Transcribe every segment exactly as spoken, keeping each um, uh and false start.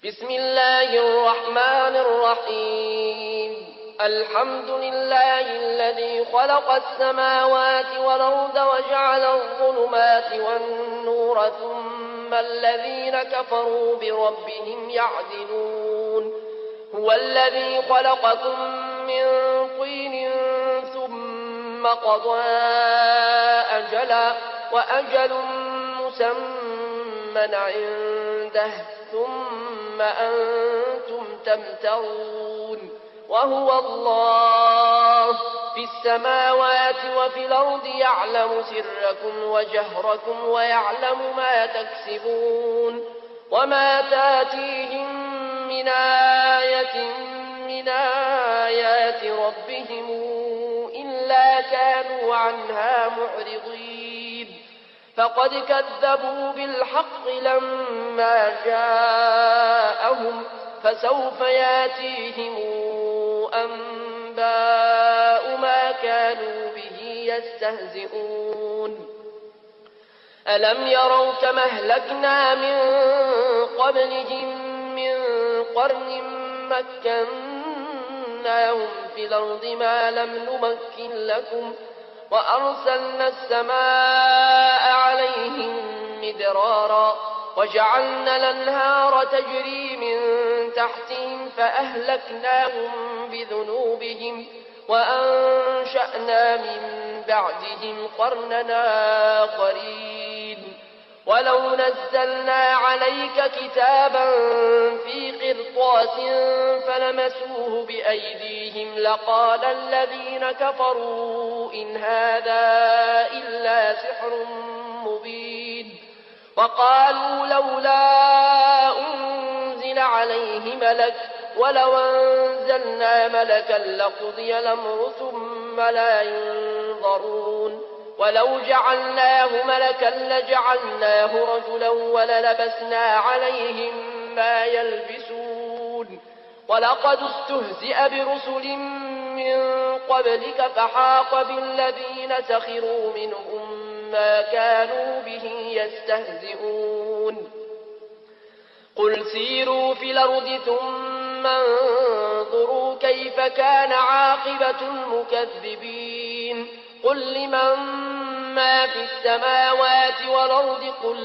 بسم الله الرحمن الرحيم الحمد لله الذي خلق السماوات والأرض وجعل الظلمات والنور ثم الذين كفروا بربهم يعدلون هو الذي خلقكم من طين ثم قضى أجلا وأجل مسمى عنده ثم أنتم تمترون وهو الله في السماوات وفي الأرض يعلم سركم وجهركم ويعلم ما تكسبون وما تاتيهم من آية من آيات ربهم إلا كانوا عنها معرضين فقد كذبوا بالحق لما جاءهم فسوف ياتيهم أنباء ما كانوا به يستهزئون ألم يروا كما أهلكنا من قبلهم من قرن مكناهم في الأرض ما لم نمكن لكم وأرسلنا السماء عليهم مدرارا وجعلنا الأنهار تجري من تحتهم فأهلكناهم بذنوبهم وأنشأنا من بعدهم قرننا آخرين ولو نزلنا عليك كتابا في قرطاس فلمسوه بأيديهم لقال الذين كفروا إن هذا إلا سحر مبين وقالوا لولا أنزل عليه ملك ولو أنزلنا ملكا لقضي الأمر ثم لا ينظرون ولو جعلناه ملكا لجعلناه رجلا وللبسنا عليهم ما يلبسون ولقد استهزئ برسل من قبلك فحاق بالذين سخروا منهم ما كانوا به يستهزئون قل سيروا في الأرض ثم انظروا كيف كان عاقبة المكذبين قل لمن ما في السماوات والأرض قل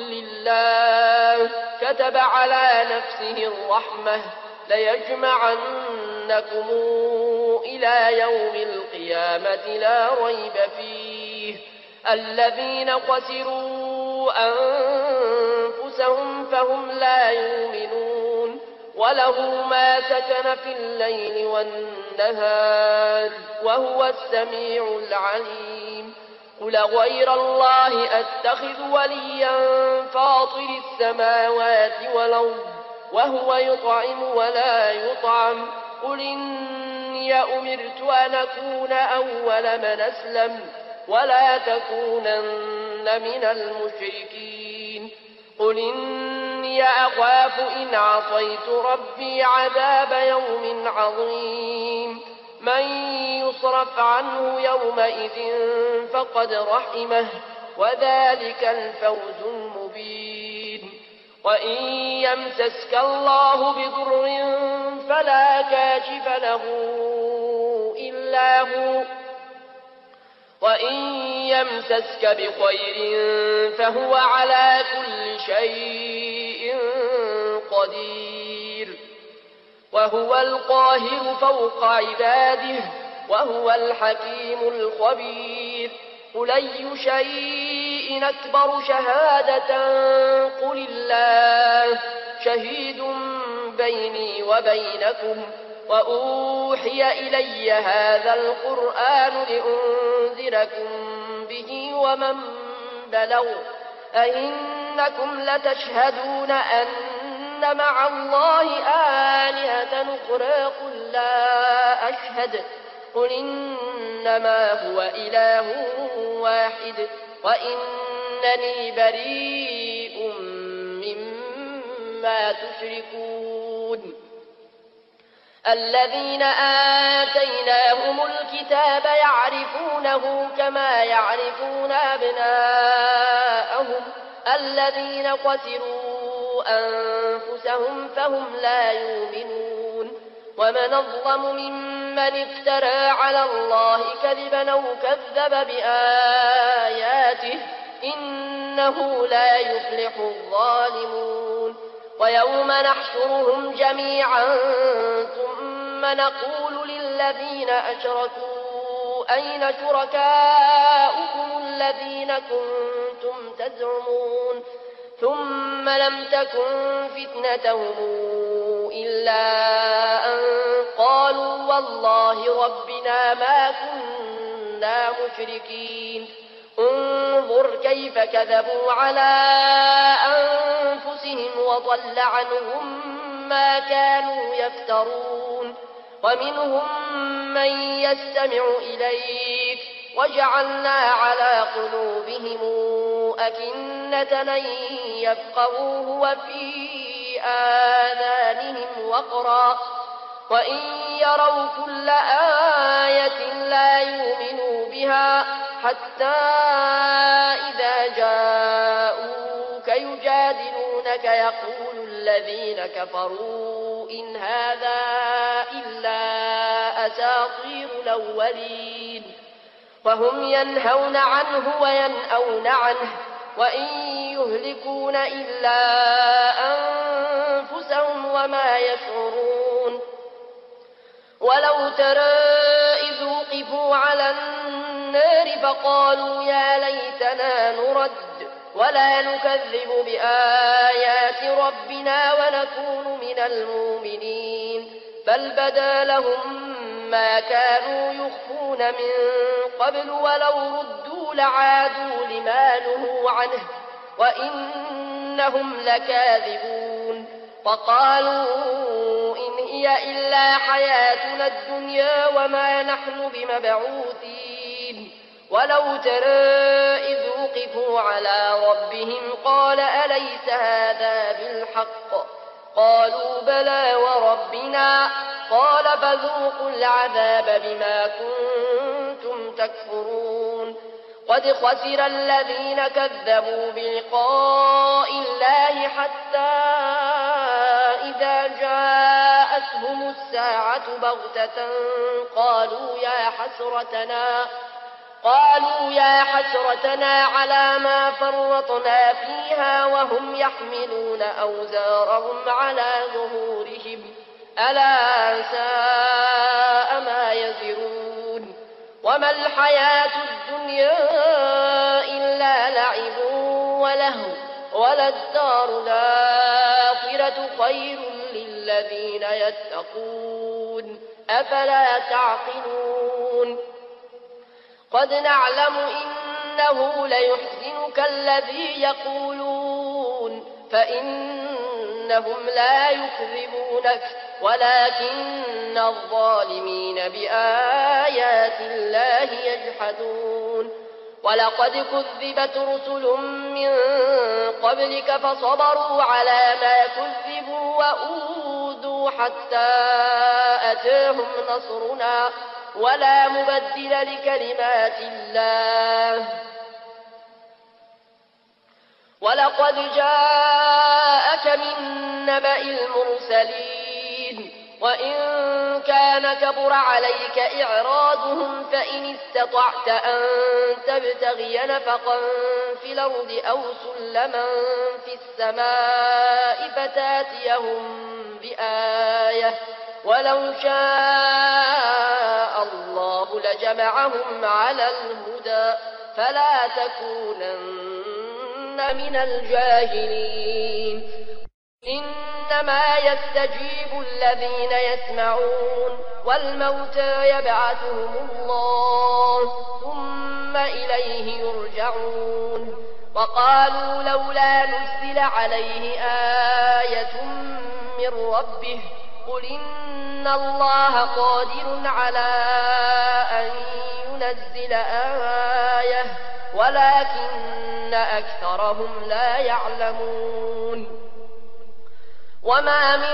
لله كتب على نفسه الرحمة ليجمعنكم إلى يوم القيامة لا ريب فيه الذين خسروا أنفسهم فهم لا يؤمنون وله ما سكن في الليل والنهار وهو السميع العليم قل غير الله أتخذ وليا فاطر السماوات والأرض وهو يطعم ولا يطعم قل إني أمرت أن أكون أول من أسلم ولا تكونن من المشركين قل إني أخاف إن عصيت ربي عذاب يوم عظيم من يصرف عنه يومئذ فقد رحمه وذلك الفوز المبين وإن يمسسك الله بضر فلا كاشف له إلا هو وإن يمسسك بخير فهو على كل شيء قدير وهو القاهر فوق عباده وهو الحكيم الخبير قل أي شيء أكبر شهادة قل الله شهيد بيني وبينكم وأوحي إلي هذا القرآن لأنذركم به ومن بلغ أئنكم لتشهدون أن مع الله آلهة أخرى قل لا أشهد قل إنما هو إله واحد وإنني بريء مما تشركون الذين آتيناهم الكتاب يعرفونه كما يعرفون أبناءهم الذين خسروا أنفسهم فهم لا يؤمنون ومن أظلم ممن افترى على الله كذبا أو كذب بآياته إنه لا يفلح الظالمون ويوم نحشرهم جميعا ثم نقول للذين أشركوا أين شركاؤكم الذين كنتم تزعمون ثم لم تكن فتنتهم إلا أن قالوا والله ربنا ما كنا مشركين انظر كيف كذبوا على أنفسهم وضل عنهم ما كانوا يفترون ومنهم من يستمع إليك وجعلنا على قلوبهم أكنة أن يفقهوه وفي آذانهم وقرا وإن يروا كل آية لا يؤمنوا بها حتى إذا جاءوك يجادلونك يقول الذين كفروا إن هذا إلا أساطير الأولين وهم ينهون عنه وينأون عنه وإن يهلكون إلا أنفسهم وما يشعرون ولو ترى إذ وقفوا على النار فقالوا يا ليتنا نرد ولا نكذب بآيات ربنا ونكون من المؤمنين بل بدا لهم ما كانوا يخفون من قبل ولو ردوا لعادوا لما نهوا عنه وإنهم لكاذبون وقالوا إن هي إلا حياتنا الدنيا وما نحن بمبعوثين ولو ترى إذ وقفوا على ربهم قال أليس هذا بالحق قالوا بلى وربنا قال فذوقوا العذاب بما كنتم تكفرون قد خسر الذين كذبوا بلقاء الله حتى إذا جاءتهم الساعة بغتة قالوا يا حسرتنا قالوا يا حسرتنا على ما فرطنا فيها وهم يحملون أوزارهم على ظهورهم ألا ساء ما يزرون وما الحياة الدنيا إلا لعب ولهو وللدار الآخرة خير للذين يتقون أفلا تعقلون قد نعلم إنه ليحزنك الذي يقولون فإنهم لا يكذبونك ولكن الظالمين بآيات الله يجحدون ولقد كذبت رسل من قبلك فصبروا على ما كذبوا وأوذوا حتى أتاهم نصرنا ولا مبدل لكلمات الله ولقد جاءك من نبأ المرسلين وإن كان كبر عليك إعراضهم فإن استطعت أن تبتغي نفقا في الأرض أو سلما في السماء فتاتيهم بآية ولو شاء الله لجمعهم على الهدى فلا تكونن من الجاهلين إنما يستجيب الذين يسمعون والموتى يبعثهم الله ثم إليه يرجعون وقالوا لولا نزل عليه آية من ربه قل إن الله قادر على أن ينزل آية ولكن أكثرهم لا يعلمون وما من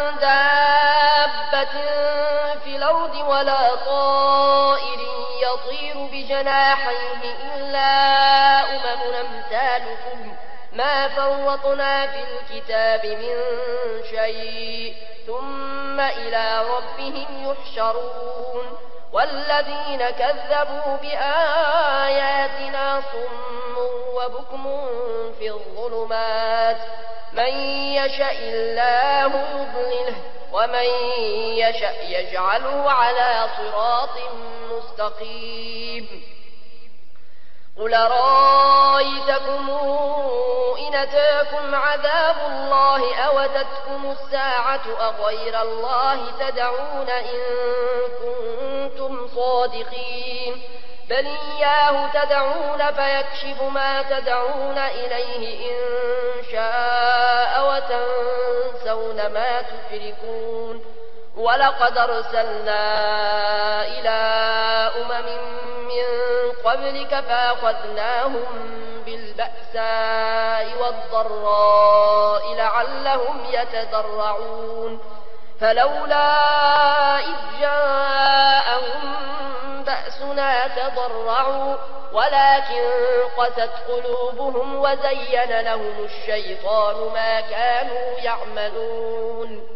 دابة في الأرض ولا طائر يطير بجناحيه إلا أمم أمثالكم ما فرطنا فرطنا في الكتاب من شيء ثم إلى ربهم يحشرون والذين كذبوا بآياتنا صم وبكم في الظلمات من يشاء الله يضلله ومن يشاء يجعله على صراط مستقيم قل رأيتكم إن أتاكم عذاب الله أو أتتكم الساعة أغير الله تدعون إن كنتم صادقين بل إياه تدعون فيكشف ما تدعون إليه إن شاء وتنسون ما تشركون ولقد أرسلنا إلى أمم من قبلك فأخذناهم بالبأساء والضراء لعلهم يتضرعون فلولا إذ جاءهم بأسنا تضرعوا ولكن قست قلوبهم وزين لهم الشيطان ما كانوا يعملون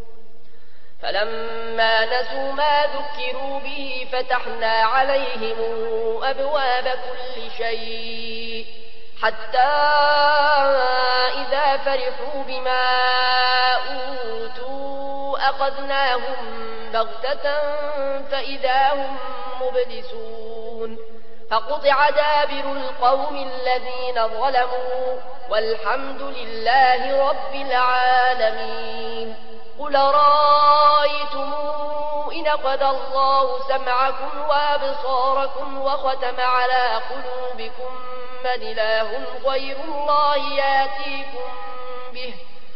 فلما نسوا ما ذكروا به فتحنا عليهم أبواب كل شيء حتى إذا فرحوا بما أوتوا أخذناهم بغتة فإذا هم مبلسون فقطع دابر القوم الذين ظلموا والحمد لله رب العالمين قل رأيتم إن قضى الله سمعكم وأبصاركم وختم على قلوبكم من إله غير الله ياتيكم به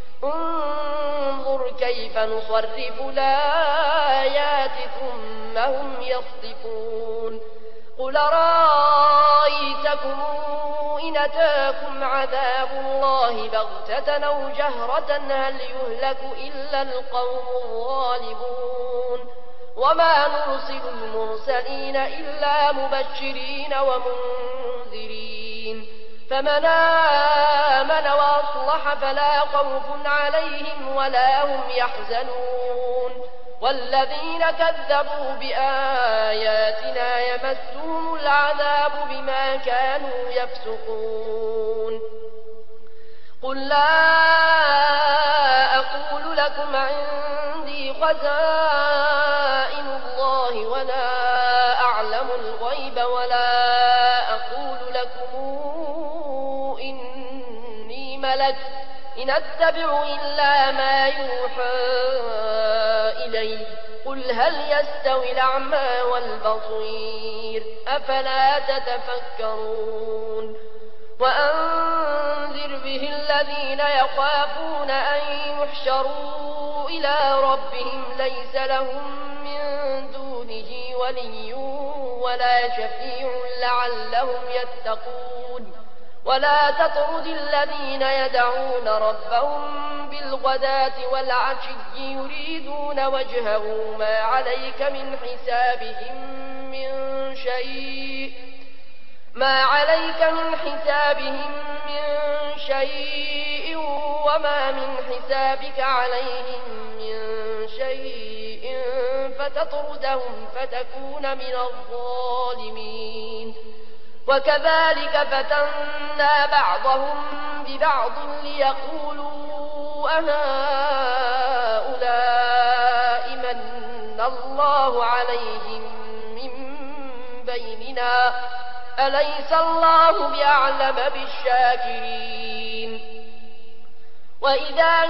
انظر كيف نصرف الآيات ثم هم يصدفون قل رأيتكم إن أتاكم عذاب الله بغتة أو جهرة هل يهلك إلا القوم الظالمون وما نرسل المرسلين إلا مبشرين ومنذرين فمن آمن وأصلح فلا خوف عليهم ولا هم يحزنون والذين كذبوا بآياتنا يمسهم العذاب بما كانوا يفسقون قل لا أقول لكم عندي خزائن الله ولا أعلم الغيب ولا أقول لكم إني ملك إن أتبع إلا ما يوحى إلي قل هل يستوي الأعمى والبصير أفلا تتفكرون وأنذر به الذين يخافون أن يحشروا إلى ربهم ليس لهم من دونه ولي ولا شفيع لعلهم يتقون ولا تطرد الذين يدعون ربهم بالغداة والعشي يريدون وجهه ما عليك من حسابهم من شيء ما عليك من حسابهم من شيء وما من حسابك عليهم من شيء فتطردهم فتكون من الظالمين وكذلك فتنا بعضهم ببعض ليقولوا أهؤلاء من الله عليهم من بيننا أليس الله بأعلم بالشاكرين وإذا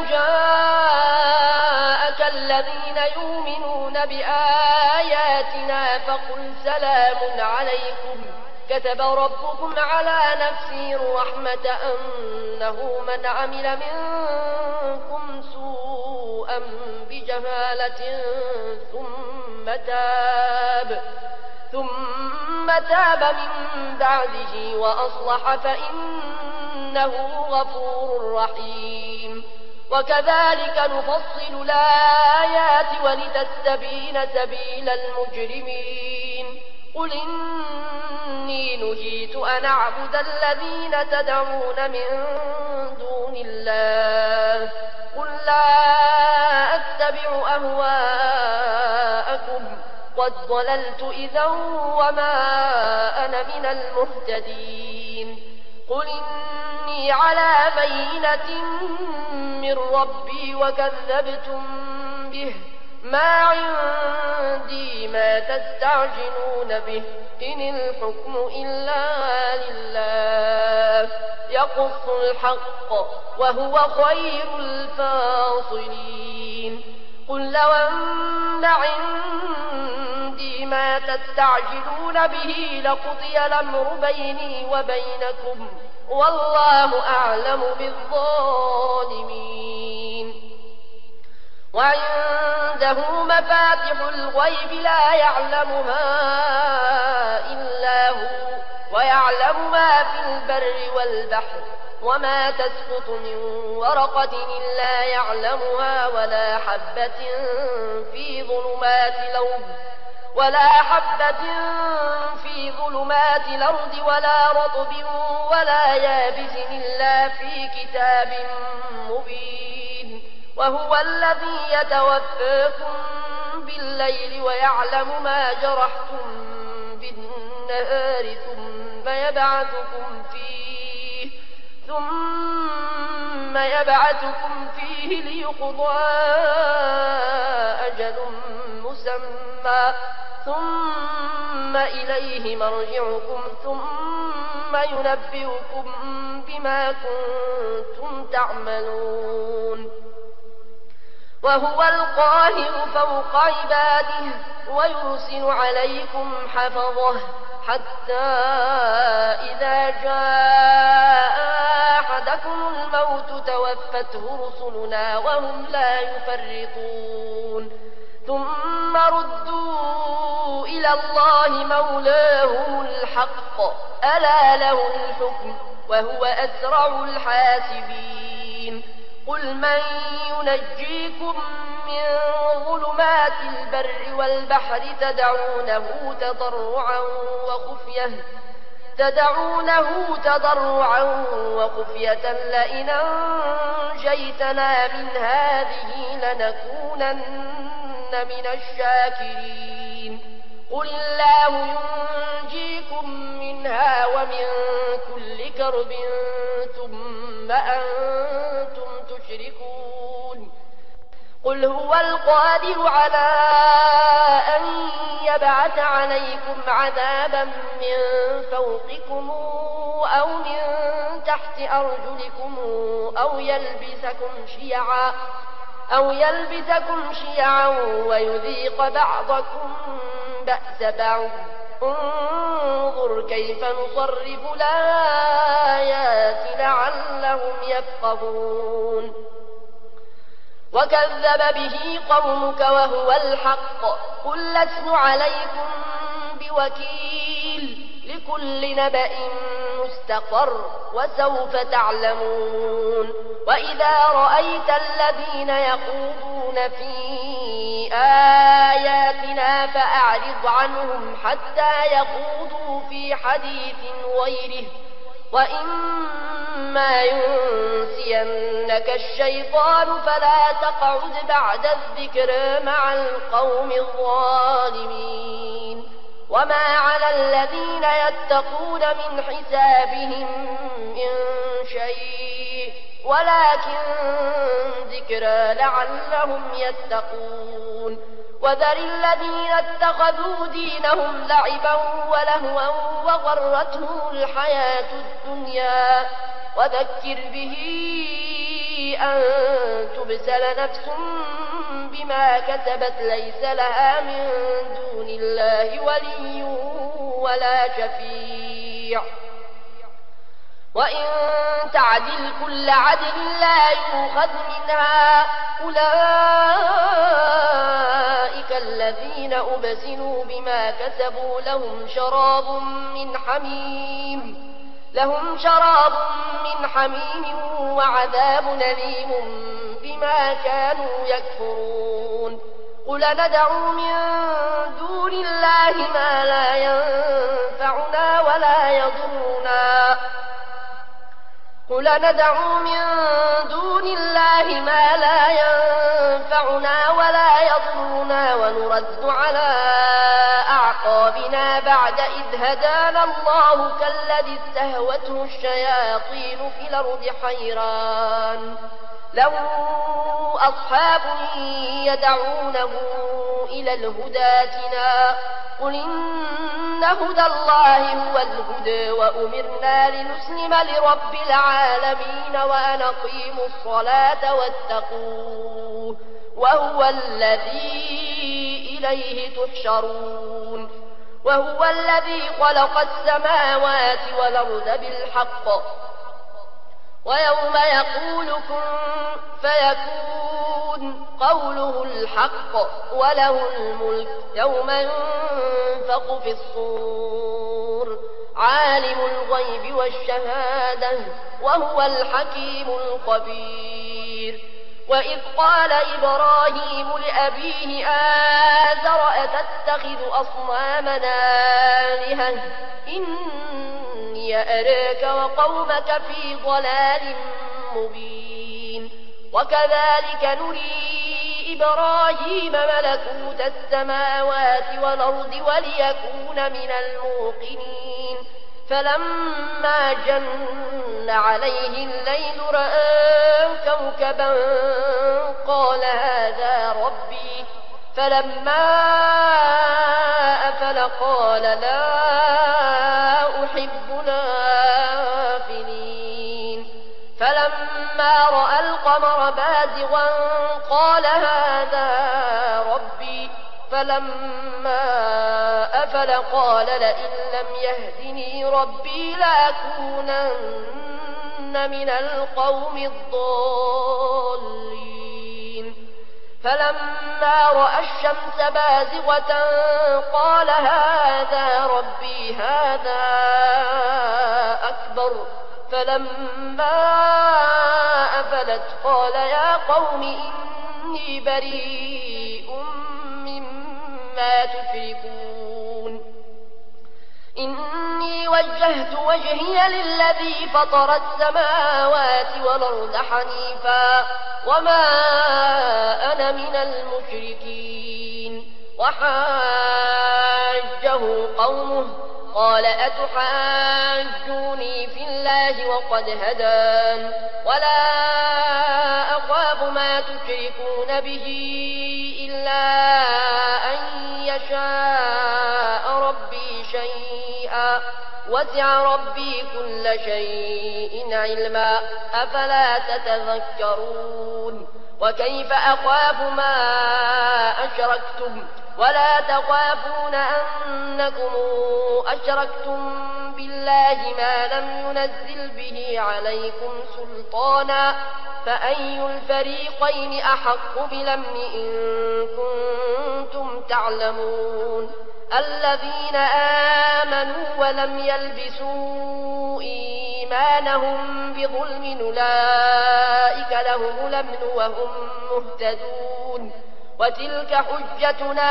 جاءك الذين يؤمنون بآياتنا فقل سلام عليكم كتب ربكم على نفسه الرحمة أنه من عمل منكم سوءا بجهالة ثم تاب ثم تاب من بعده وأصلح فإنه غفور رحيم وكذلك نفصل الآيات ولتستبين سبيل المجرمين قل إني نهيت أن أعبد الذين تدعون من دون الله قل لا أتبع أهواءكم قد ضللت إذا وما أنا من المهتدين قل إني على بينة من ربي وكذبتم به ما عندي ما تستعجلون به إن الحكم إلا لله يقص الحق وهو خير الفاصلين قل لو أن عندي ما تستعجلون به لقضي الأمر بيني وبينكم والله أعلم بالظالمين وعنده مفاتح الغيب لا يعلمها إلا هو ويعلم ما في البر والبحر وما تسقط من ورقة إلا يعلمها ولا حبة في ظلمات الأرض ولا حبة في ظلمات الأرض ولا رطب ولا يابس إلا في كتاب مبين وهو الذي يتوفاكم بالليل ويعلم ما جرحتم بالنهار ثم يبعثكم فيه ثم يبعثكم فيه ليقضى أجل مسمى ثم إليه مرجعكم ثم ينبئكم بما كنتم تعملون وهو القاهر فوق عباده ويرسل عليكم حفظه حتى إذا جاء أحدكم الموت توفته رسلنا وهم لا يفرطون ثم ردوا إلى الله مولاهم الحق ألا له الحكم وهو أسرع الحاسبين قل من ينجيكم من ظلمات البر والبحر تدعونه تضرعا وخفية تدعونه تضرعا وخفية لئن أنجيتنا من هذه لنكونن من الشاكرين قل الله ينجيكم منها ومن كل كرب ثم أنتم تشركون قل هو القادر على أن يبعث عليكم عذابا من فوقكم أو من تحت أرجلكم أو يلبسكم شيعا أو يلبسكم شيعا ويذيق بعضكم بأس بعض انظر كيف نصرف الآيات لعلهم يفقهون وكذب به قومك وهو الحق قل لست عليكم بوكيل لكل نبأ مستقر وسوف تعلمون وإذا رأيت الذين يخوضون في آياتنا فأعرض عنهم حتى يخوضوا في حديث غيره وإما ينسينك الشيطان فلا تقعد بعد الذكر مع القوم الظالمين وما على الذين يتقون من حسابهم من شيء ولكن ذكرى لعلهم يتقون وذر الذين اتخذوا دينهم لعبا ولهوا وغرتهم الحياة الدنيا وذكر به أن تبسل نفس بما كسبت ليس لها من دون الله ولي ولا شفيع وإن تعدل كل عدل لا يؤخذ منها أولئك الذين أبسلوا بما كسبوا لهم شراب من حميم لهم شراب من حميم وعذاب أليم بما كانوا يكفرون قل ندعو من دون دون الله ما لا ينفعنا ولا يضرنا قل ندعو من دون الله ما لا ينفعنا ولا يضرنا ونرد على أعقابنا بعد إذ هدانا الله كالذي استهوته الشياطين في الأرض حيران له أصحاب يدعونه إلى الهدى ائتنا قل إن هدى الله هو الهدى وأمرنا لنسلم لرب العالمين وأن أقيموا الصلاة واتقوه وهو الذي إليه تحشرون وهو الذي خلق السماوات والأرض بالحق ويوم يقول كن فيكون قوله الحق وله الملك يوم ينفق في الصور عالم الغيب والشهادة وهو الحكيم الخبير وإذ قال إبراهيم لأبيه آزر أتتخذ أصنامنا آلهة إني أراك وقومك في ضلال مبين وكذلك نري إبراهيم ملكوت السماوات والأرض وليكون من الموقنين فلما جن عليه الليل رأى كوكبا قال هذا ربي فلما أفل قال لا أحب الآفلين فلما رأى القمر بازغا قال هذا ربي فلما أفل قال لئن لم يهدني ربي لأكونن من القوم الضالين فلما رأى الشمس بازغة قال هذا ربي هذا أكبر فلما أفلت قال يا قوم إني بريء مما تشركون إني وجهت وجهي للذي فطر السماوات والأرض حنيفا وما أنا من المشركين وحاجه قومه قال أتحاجوني في الله وقد هدان ولا أخاف ما تشركون به إلا أن يشاء ربي شيئا وسع ربي كل شيء علما أفلا تتذكرون وكيف أخاف ما أشركتم ولا تخافون أنكم أشركتم بالله ما لم ينزل به عليكم سلطانا فأي الفريقين أحق بالأمن إن كنتم تعلمون الذين آمنوا ولم يلبسوا إيمانهم بظلم أولئك لهم الأمن وهم مهتدون وتلك حجتنا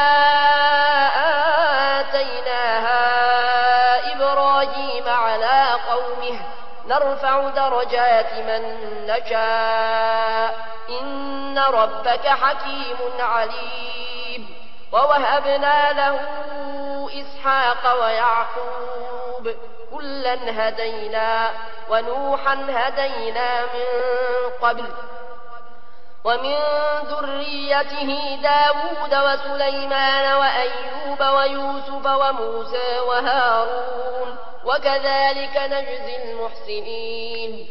آتيناها إبراهيم على قومه نرفع درجات من نشاء إن ربك حكيم عليم ووهبنا له إسحاق ويعقوب كلا هدينا ونوحا هدينا من قبل ومن ذريته داود وسليمان وأيوب ويوسف وموسى وهارون وكذلك نجزي المحسنين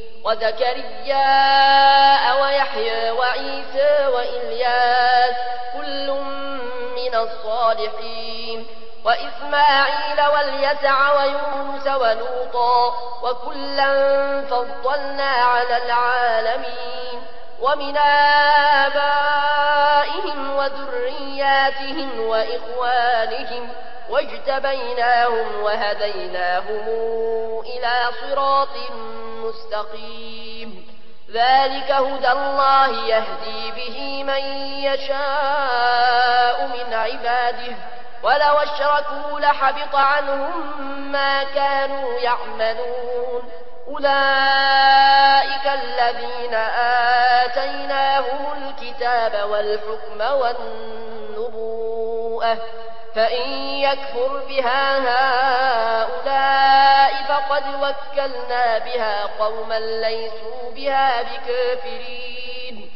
وزكريا ويحيى وعيسى وإلياس كل من الصالحين وإسماعيل واليسع ويونس ولوطا وكلا فضلنا على العالمين ومن آبائهم وذرياتهم وإخوانهم واجتبيناهم وهديناهم إلى صراط مستقيم ذلك هدى الله يهدي به من يشاء من عباده ولو اشركوا لحبط عنهم ما كانوا يعملون أولئك الذين آتيناهم الكتاب والحكم والنبوءة فإن يكفر بها هؤلاء فقد وكلنا بها قوما ليسوا بها بكافرين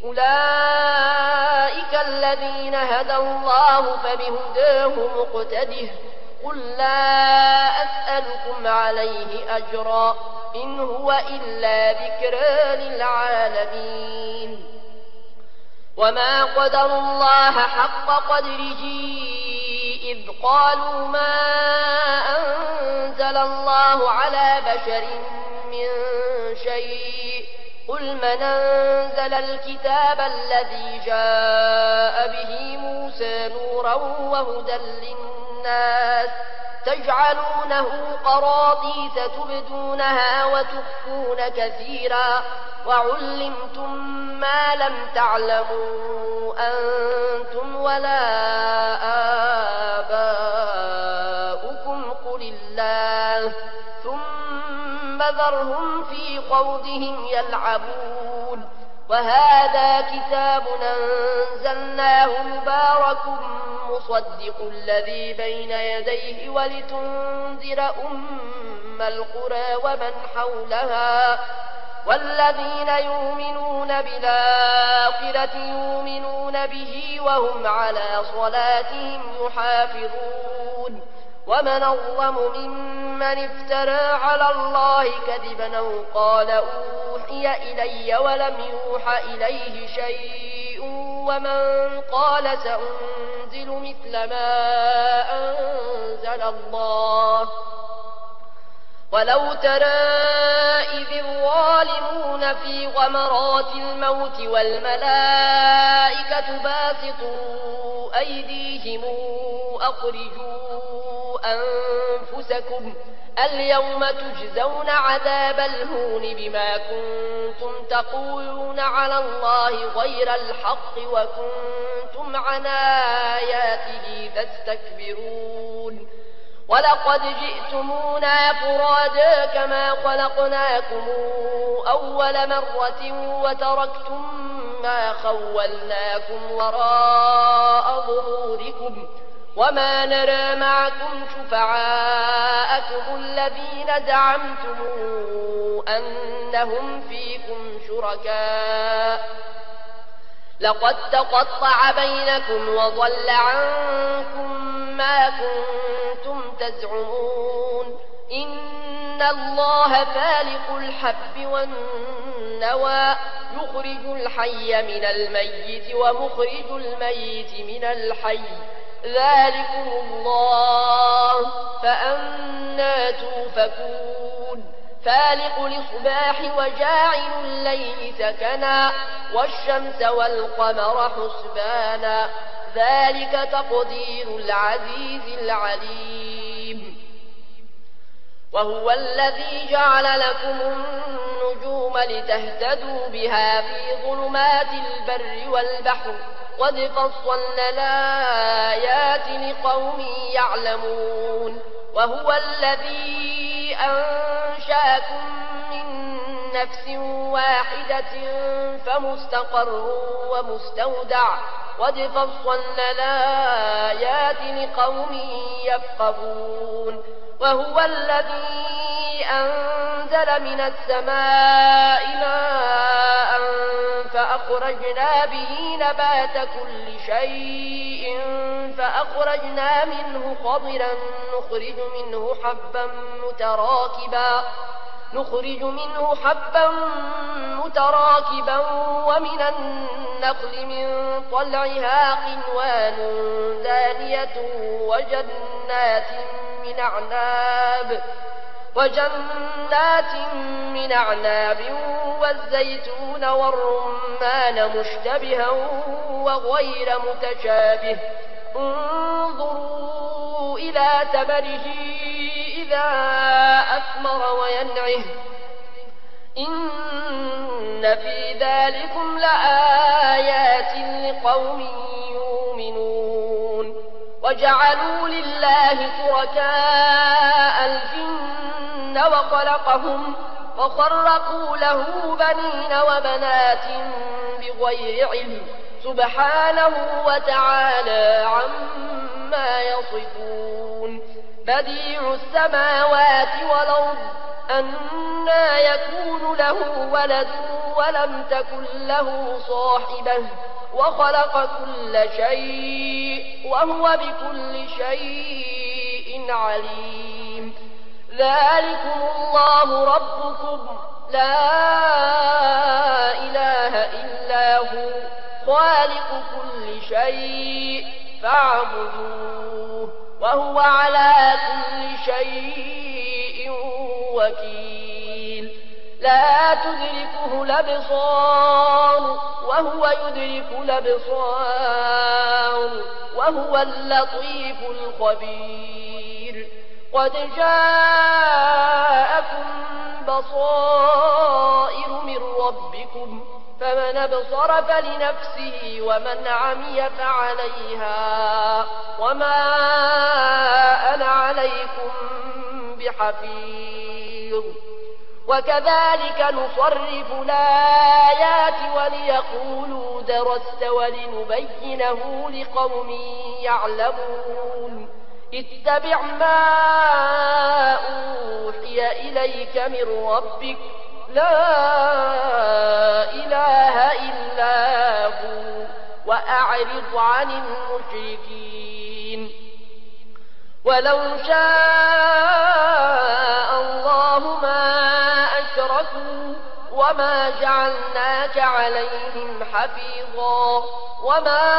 أولئك الذين هدى الله فبهداه مقتده قل لا أسألكم عليه أجرا إن هو إلا ذكرى للعالمين وما قدروا الله حق قدره إذ قالوا ما أنزل الله على بشر من شيء قل من أنزل الكتاب الذي جاء به موسى نورا وهدى للناس تجعلونه قراطيس تبدونها وتخفون كثيرا وعلمتم ما لم تعلموا أنتم ولا آباؤكم قل الله ثم ذرهم في خوضهم يلعبون وهذا كتاب أنزلناه مبارك مصدق الذي بين يديه ولتنذر أم القرى ومن حولها والذين يؤمنون بالآخرة يؤمنون به وهم على صلاتهم يحافظون ومن أظلم ممن افترى على الله كذبا أو قال أوحي إلي ولم يوحى إليه شيء ومن قال سأنزل مثل ما أنزل الله ولو ترى إذ الظالمون في غمرات الموت والملائكة باسطوا أيديهم أخرجوا أنفسكم اليوم تجزون عذاب الهون بما كنتم تقولون على الله غير الحق وكنتم عن آياته تستكبرون ولقد جئتمونا فرادا كما خلقناكم أول مرة وتركتم ما خولناكم وراء ظهوركم وما نرى معكم شفعاءكم الذين زعمتم أنهم فيكم شركاء لقد تقطع بينكم وضل عنكم ما كنتم تزعمون إن الله فالق الحب والنوى يخرج الحي من الميت ومخرج الميت من الحي ذلكم الله فأنى توفكون فالق الإصباح وجاعل الليل سكنا والشمس والقمر حسبانا ذلك تقدير العزيز العليم وهو الذي جعل لكم النجوم لتهتدوا بها في ظلمات البر والبحر قد فصلنا الآيات لقوم يعلمون وهو الذي أنشأكم من نفس واحدة فمستقر ومستودع قد فصلنا الآيات لقوم يفقهون وهو الذي أنزل من السماء ماء فأخرجنا به نبات كل شيء فأخرجنا منه خضرا نخرج منه حبا متراكبا نخرج منه حبا متراكبا ومن النخل من طلعها قنوان دانية وجنات من أعناب وجنات من أعناب والزيتون والرمان مشتبها وغير متشابه انظروا إلى ثمره إذا أثمر وينعه إن في ذلكم لآيات لقوم يؤمنون وجعلوا لله شركاء الجن وخلقهم وخرقوا له بنين وبنات بغير علم سبحانه وتعالى عما يصفون بديع السماوات والأرض أنى يكون له ولد ولم تكن له صاحبة وخلق كل شيء وهو بكل شيء عليم ذلكم الله ربكم لا إله إلا هو خالق كل شيء فاعبدوه وهو على كل شيء وكيل لا تدركه الأبصار وهو يدرك الأبصار وهو اللطيف الخبير قد جاءكم بصائر من ربكم فمن أبصر فلنفسه ومن عمي فعليها وما أنا عليكم بحفيظ وكذلك نصرف الآيات وليقولوا درست ولنبينه لقوم يعلمون اتبع ما أوحي إليك من ربك لا إله إلا هو وأعرض عن المشركين ولو شاء الله ما أشركوا وما جعلناك عليهم حفيظا وما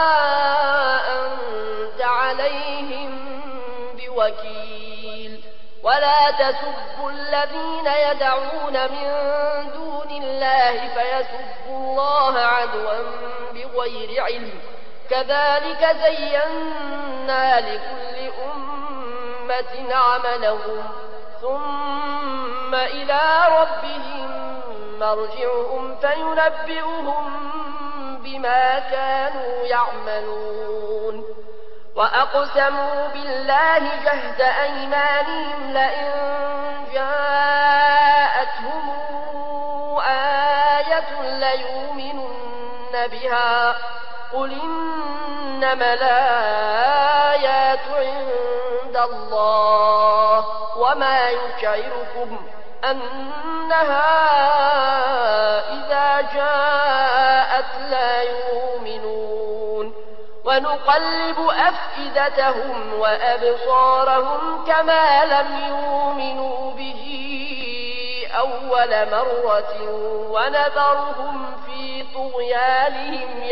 أنت عليهم بوكيل ولا تسبوا الذين يدعون من دون الله فيسبوا الله عدوا بغير علم كذلك زينا لكل أمة عملهم ثم إلى ربهم مرجعهم فينبئهم بما كانوا يعملون وأقسموا بالله جهد أيمانهم لئن جاءتهم آية ليؤمنن بها قل إنما الآيات عند الله وما يشعركم أنها إذا جاءت لا يؤمنون ونقلب أفئدتهم وأبصارهم كما لم يؤمنوا به أول مرة ونذرهم في طغيانهم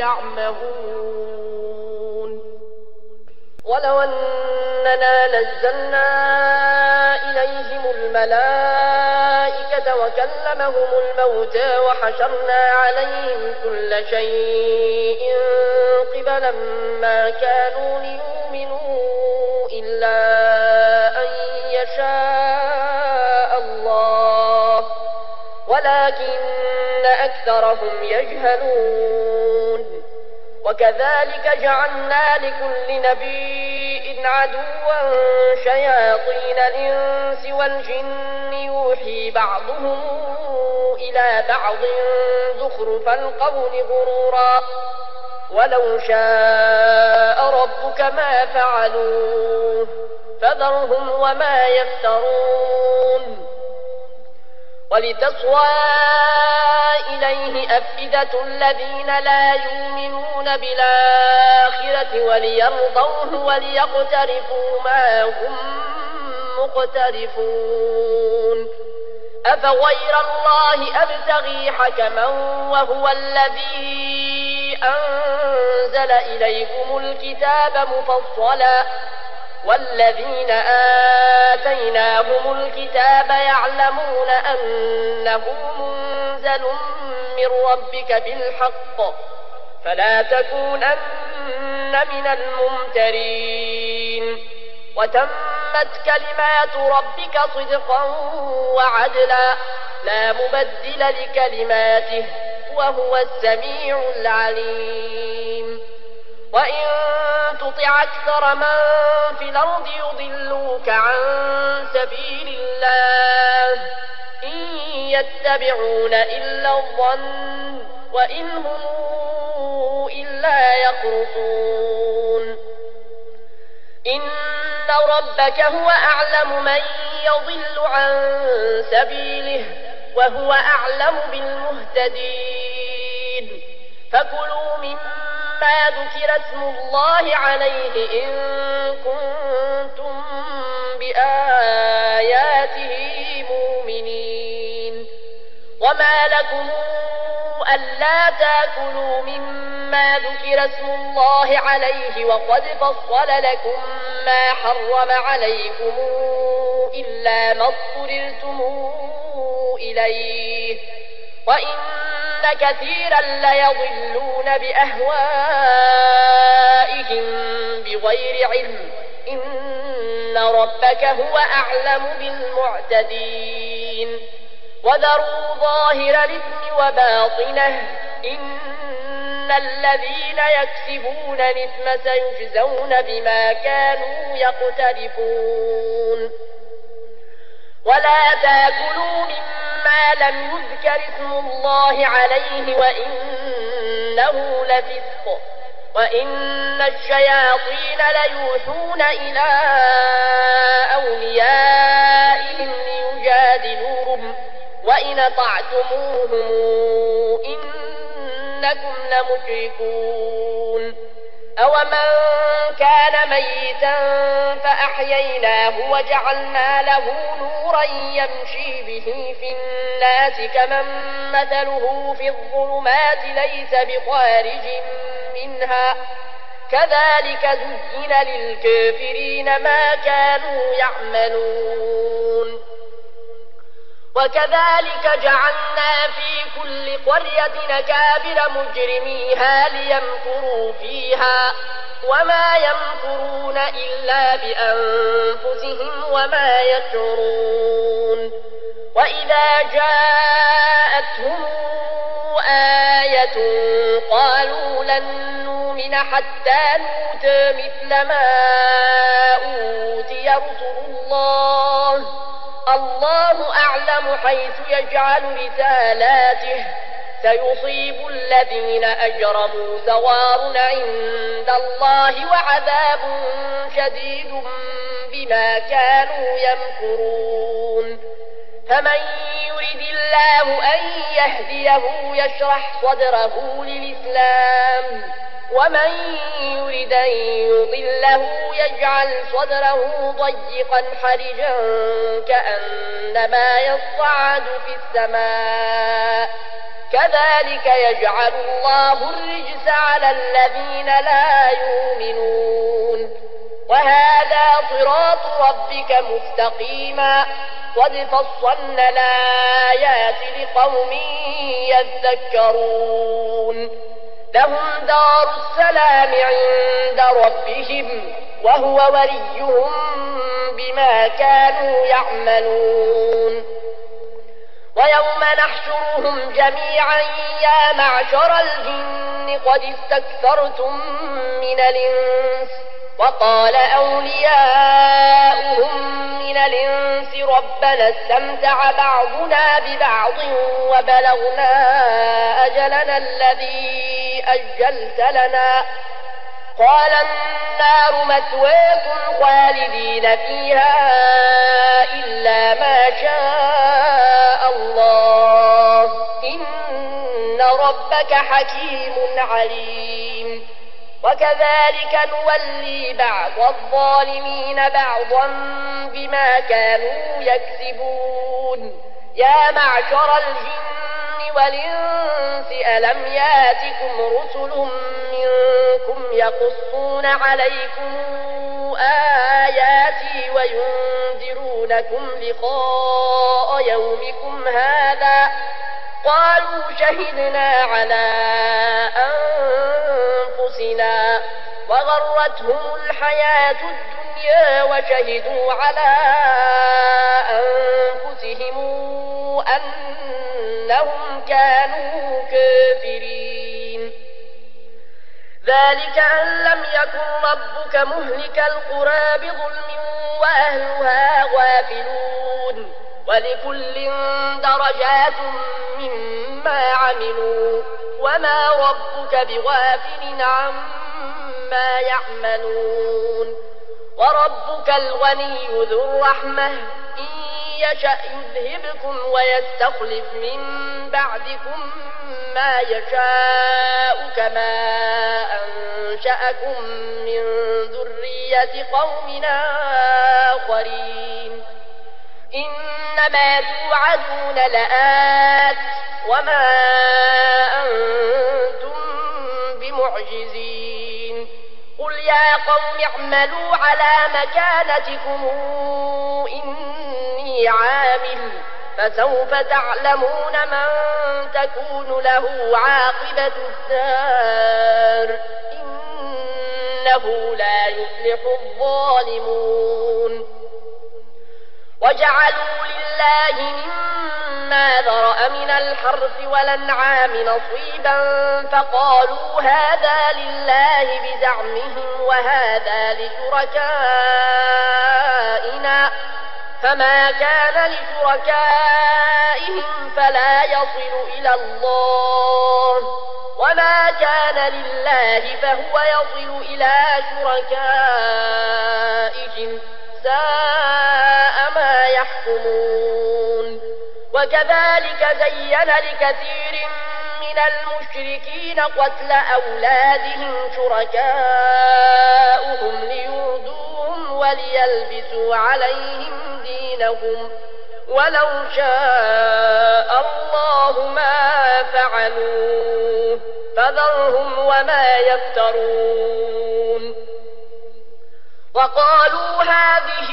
يعمهون ولو أننا نزلنا إليهم الملائكة وكلمهم الموتى وحشرنا عليهم كل شيء قبلا ما كانوا ليؤمنوا إلا أن يشاء الله ولكن أكثرهم يجهلون وكذلك جعلنا لكل نبي عدوا شياطين الإنس والجن يوحي بعضهم إلى بعض زخرف القول غرورا ولو شاء ربك ما فعلوه فذرهم وما يفترون ولتصغى إليه أفئدة الذين لا يؤمنون بالآخرة وليرضوه وليقترفوا ما هم مقترفون أفغير الله أبتغي حكما وهو الذي أنزل إليكم الكتاب مفصلا والذين آتيناهم الكتاب يعلمون أنه منزل من ربك بالحق فلا تكونن من الممترين وتمت كلمات ربك صدقا وعدلا لا مبدل لكلماته وهو السميع العليم وإن تطع أكثر من في الأرض يضلوك عن سبيل الله إن يتبعون إلا الظن وإن هم إلا يخرصون إن ربك هو أعلم من يضل عن سبيله وهو أعلم بالمهتدين فكلوا مما ذكر اسم الله عليه إن كنتم بآياته مؤمنين وما لكم ألا تأكلوا مما ذكر اسم الله عليه وقد فصل لكم ما حرم عليكم إلا ما اضطررتم إليه وإن كثيرا ليضلون بأهوائهم بغير علم إن ربك هو أعلم بالمعتدين وذروا ظاهر الإثم وباطنه إن الذين يكسبون الإثم سيجزون بما كانوا يقترفون ولا تأكلوا مما لم يذكر اسم الله عليه وإنه لفسق وإن الشياطين ليوحون إلى أوليائهم ليجادلوهم وإن أطعتموهم إنكم لمشركون أومن كان ميتا فأحييناه وجعلنا له نورا يمشي به في الناس كمن مثله في الظلمات ليس بخارج منها كذلك زين للكافرين ما كانوا يعملون وكذلك جعلنا في كل قرية أكابر مجرميها ليمكروا فيها وما يمكرون إلا بأنفسهم وما يشعرون وإذا جاءتهم آية قالوا لن نؤمن حتى نؤتى مثل ما أوتي رسل الله الله أعلم حيث يجعل رسالاته سيصيب الذين أجرموا صغار عند الله وعذاب شديد بما كانوا يمكرون فمن يرد الله أن يهديه يشرح صدره للإسلام ومن يرد أن يضله يجعل صدره ضيقا حرجا كأنما يصعد في السماء كذلك يجعل الله الرجس على الذين لا يؤمنون وهذا صراط ربك مستقيما قد فصلنا الآيات لقوم يذكرون لهم دار السلام عند ربهم وهو وليهم بما كانوا يعملون ويوم نحشرهم جميعا يا معشر الجن قد استكثرتم من الإنس وقال أولياؤهم من الإنس ربنا استمتع بعضنا ببعض وبلغنا أجلنا الذي أجلت لنا قال النار مثواكم خالدين فيها إلا ما شاء الله إن ربك حكيم عليم وكذلك نولي بعض الظالمين بعضا بما كانوا يكسبون يا معشر الجن والإنس ألم ياتكم رسل منكم يقصون عليكم آياتي وينذرونكم لقاء يومكم هذا قالوا شهدنا على أنفسنا وغرتهم الحياة الدنيا وشهدوا على أنفسهم أنهم كانوا كافرين ذلك أن لم يكن ربك مهلك القرى بظلم وأهلها غافلون ولكل درجات مما عملوا وما ربك بغافل عما يعملون وربك الغني ذو الرحمة إن يشأ يذهبكم ويستخلف من بعدكم ما يشاء كما أنشأكم من ذرية قوم آخرين إنما توعدون لآت وما أنتم بمعجزين قل يا قوم اعملوا على مكانتكم إني عامل فسوف تعلمون من تكون له عاقبة الدار إنه لا يفلح الظالمون وجعلوا لله مما ذرأ من الحرث والأنعام نصيبا فقالوا هذا لله بزعمهم وهذا لشركائنا فما كان لشركائهم فلا يصل إلى الله وما كان لله فهو يصل إلى شركائهم ساء ما يحكمون وكذلك زين لكثير من المشركين قتل أولادهم شركاؤهم ليردوهم وليلبسوا عليهم دينهم ولو شاء الله ما فعلوه فذرهم وما يفترون وقالوا هذه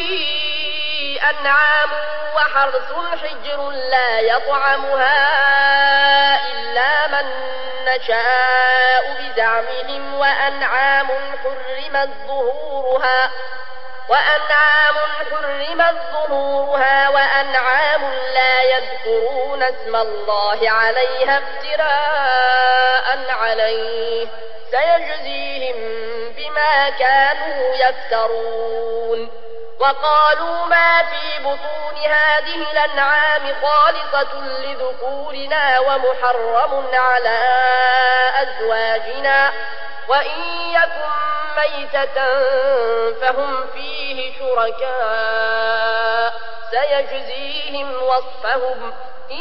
أنعام وحرث حجر لا يطعمها إلا من نشاء بزعمهم وأنعام حرمت ظهورها وأنعام حرمت ظهورها وأنعام لا يذكرون اسم الله عليها افتراء عليه سيجزيهم بما كانوا يفترون وقالوا ما في بطون هذه الأنعام خالصة لذكورنا ومحرم على أزواجنا وإن يكن ميتة فهم فيه شركاء سيجزيهم وصفهم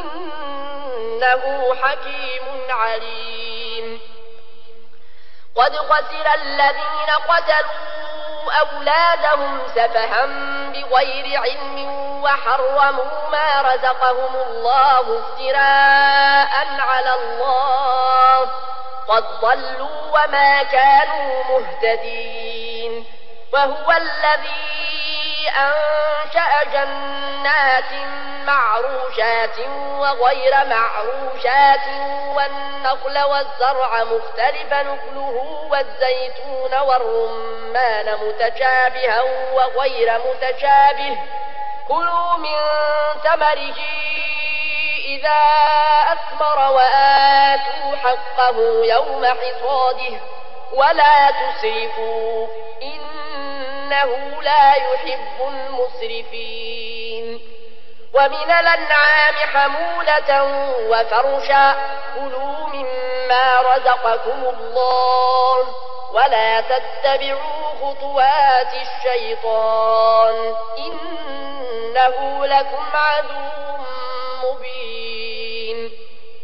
إنه حكيم عليم قد خسر الذين قتلوا أولادهم سفها بغير علم وحرموا ما رزقهم الله افتراء على الله قد ضلوا وما كانوا مهتدين وهو الذي أنشأ جنات معروشات وغير معروشات والنخل والزرع مختلف نخله والزيتون والرمان متشابها وغير متشابه كلوا من ثمره إذا أثمر وآتوا حقه يوم حصاده ولا تسرفوا إنه لا يحب المسرفين ومن الأنعام حمولة وفرشا كلوا مما رزقكم الله ولا تتبعوا خطوات الشيطان إنه لكم عدو مبين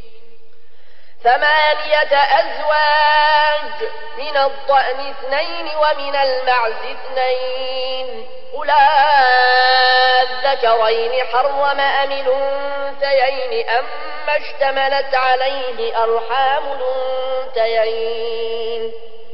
ثمانية أزواج من الضأن اثنين ومن المعز اثنين قل الذكرين حرم أم الأنثيين أما اشتملت عليه أرحام الأنثيين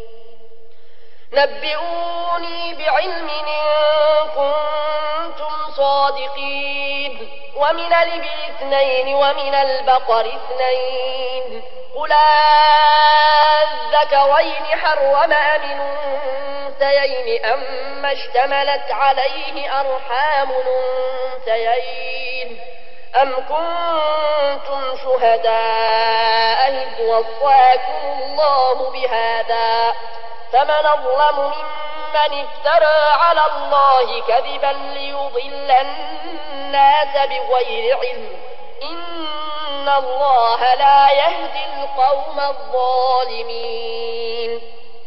نبئوني بعلم إن كنتم صادقين ومن الإبل اثنين ومن البقر اثنين قل الذكرين حرم أم الأنثيين أما اشتملت عليه أرحام الأنثيين أم كنتم شهداء إذ وصاكم الله بهذا فمن أظلم ممن افترى على الله كذبا ليضل الناس بغير علم إن الله لا يهدي القوم الظالمين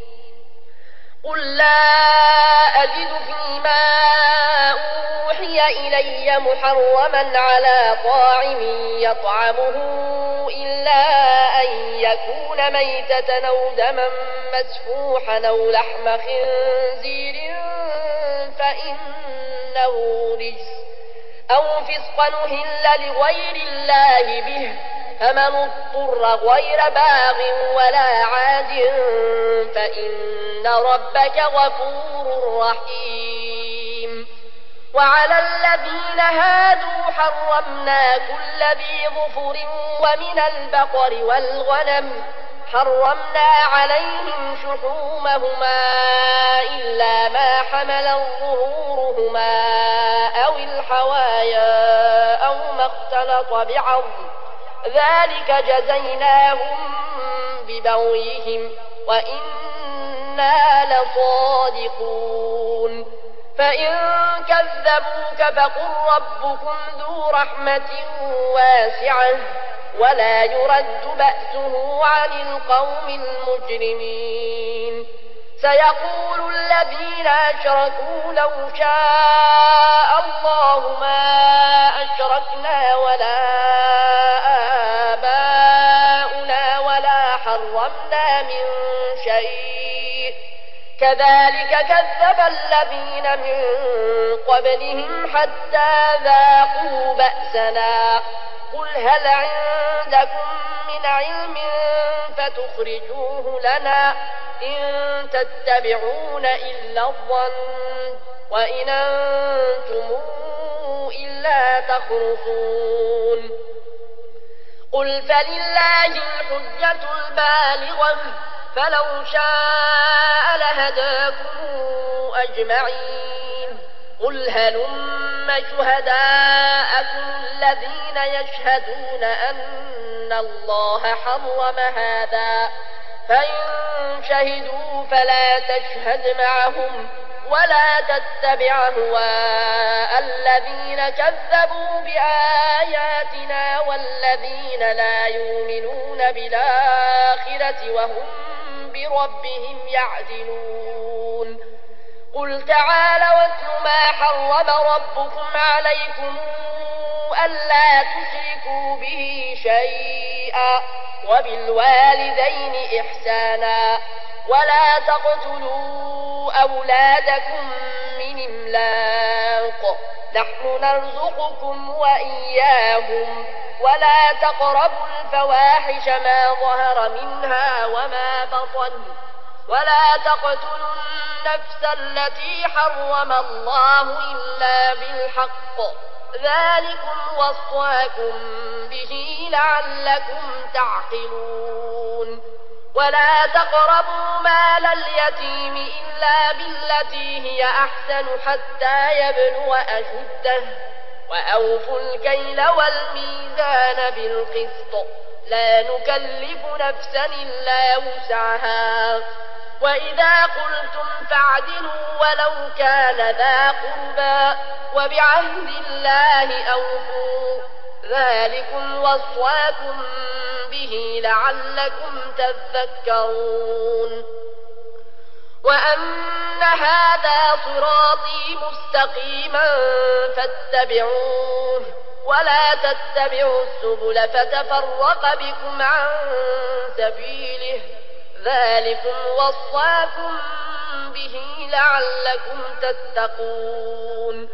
قل لا أجد فيما أوحي إلي محرما على طاعم يطعمه إلا أن يكون ميتة أو دما مسفوحا أو لحم خنزير فإنه رجس أو فسقا أهل لغير الله به فمن اضطر غير باغ ولا عاد فإن ربك غفور رحيم وعلى الذين هادوا حرمنا كل ذي ظفر ومن البقر والغنم حرمنا عليهم شحومهما إلا ما حمل ظهورهما أو الحوايا أو ما اختلط بعظم ذلك جزيناهم ببغيهم وإنا لصادقون فإن كذبوك فقل ربكم ذو رحمة واسعة ولا يرد بأسه عن القوم المجرمين سيقول الذين أشركوا لو شاء الله ما أشركنا ولا آباؤنا ولا حرمنا من شيء كذلك كذب الذين من قبلهم حتى ذاقوا بأسنا قل هل عندكم من علم فتخرجوه لنا إن تتبعون إلا الظن وإن أنتم إلا تخرصون قل فلله الحجة البالغة فلو شاء لهداكم أجمعين قل هلم شهداءكم الذين يشهدون أن الله حرم هذا فإن شهدوا فلا تشهد معهم ولا تتبع هواء الذين كذبوا بآياتنا والذين لا يؤمنون بالآخرة وهم بربهم يعدلون قل تعالوا واتل ما حرم ربكم عليكم ألا تشركوا به شيئا وبالوالدين إحسانا ولا تقتلوا أولادكم من إملاق نحن نرزقكم وإياهم ولا تقربوا الفواحش ما ظهر منها وما بطن ولا تقتلوا النفس التي حرم الله إلا بالحق ذلكم وصاكم به لعلكم تعقلون ولا تقربوا مال اليتيم إلا بالتي هي أحسن حتى يبلغ أشده وأوفوا الكيل والميزان بالقسط لا نكلف نفسا إلا وسعها وإذا قلتم فاعدلوا ولو كان ذا قربى وبعهد الله أوفوا ذلكم وصاكم به لعلكم تذكرون وأن هذا صراطي مستقيما فاتبعوه ولا تتبعوا السبل فتفرق بكم عن سبيله ذلكم وصاكم به لعلكم تتقون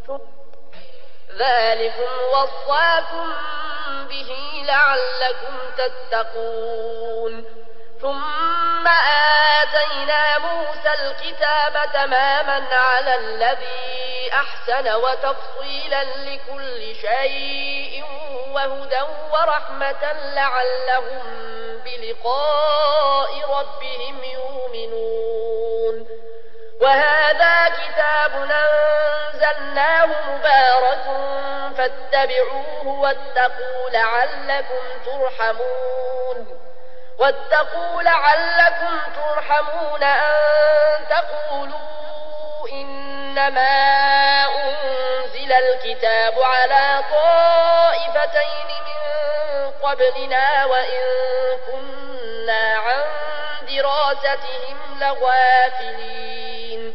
ذلكم وصاكم به لعلكم تتقون ثم آتينا موسى الكتاب تماما على الذي أحسن وتفصيلا لكل شيء وهدى ورحمة لعلهم بلقاء ربهم يؤمنون وهذا كتاب أنزلناه مبارك واتبعوه واتقوا لعلكم ترحمون واتقوا لعلكم ترحمون أن تقولوا إنما أنزل الكتاب على طائفتين من قبلنا وإن كنا عن دراستهم لغافلين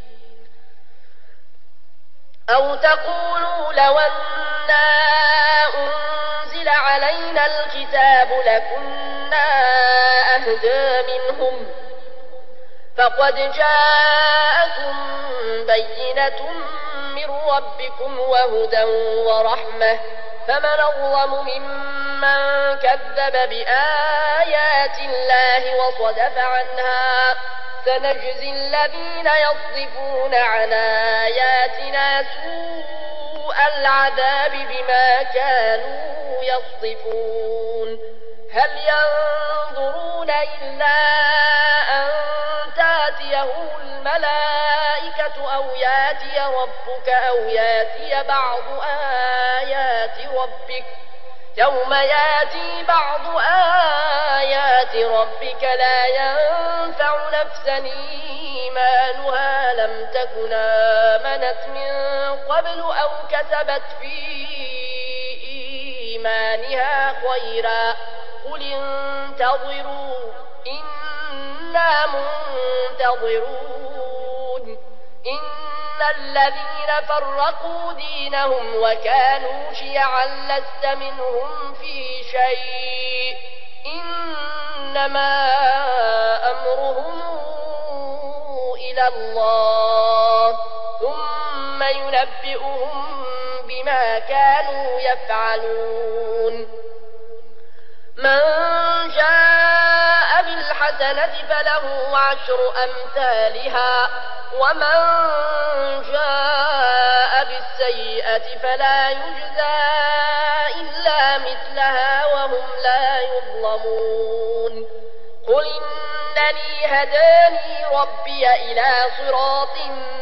أو تقولوا لو أنا أنزل علينا الكتاب لكنا أهدى منهم فقد جاءكم بينة من ربكم وهدى ورحمة فمن أظلم ممن كذب بآيات الله وصدف عنها سنجزي الذين يصدفون عن آياتنا سوء العذاب بما كانوا يصدفون هل ينظرون إلا أن تاتيهم الملائكة أو ياتي ربك أو ياتي بعض آيات ربك يوم ياتي بعض آيات ربك لا ينفع نفسا إيمانها لم تكن آمنت من قبل أو كسبت في إيمانها خيرا قل انتظروا إنا منتظرون إن الذين فرقوا دينهم وكانوا شيعا لست منهم في شيء إنما أمرهم إلى الله ثم ينبئهم بما كانوا يفعلون من جاء بالحسنة فله عشر أمثالها ومن جاء بالسيئة فلا يجزى إلا مثلها وهم لا يظلمون قل إنني هداني ربي إلى صراط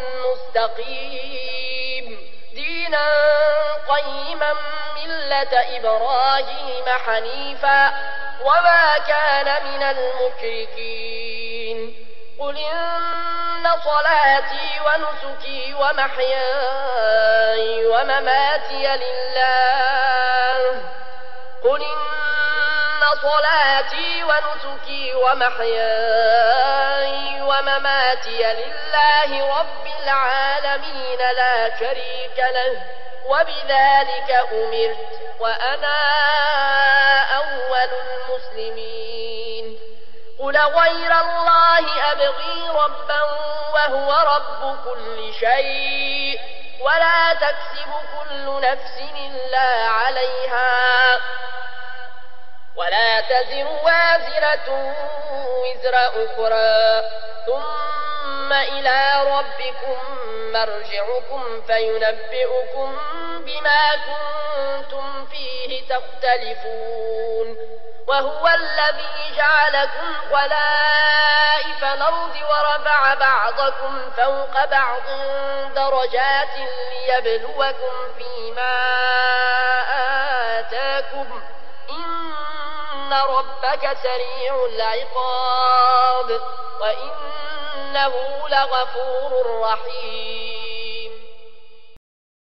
مستقيم دينا قيما ملة إبراهيم حنيفا وما كان من المشركين قل إن صلاتي ونسكي ومحياي ومماتي لله قل إن صلاتي ونسكي ومحياي ومماتي لله رب العالمين لا شريك له وبذلك أمرت وأنا أول المسلمين قل غير الله أبغي ربا وهو رب كل شيء ولا تكسب كل نفس إلا عليها ولا تزر وازرة وزر أخرى ثم إلى ربكم مرجعكم فينبئكم بما كنتم فيه تختلفون وهو الذي جعلكم خلائف الأرض ورفع بعضكم فوق بعض درجات ليبلوكم فيما آتاكم إن ربك سريع العقاب وإنه لغفور رحيم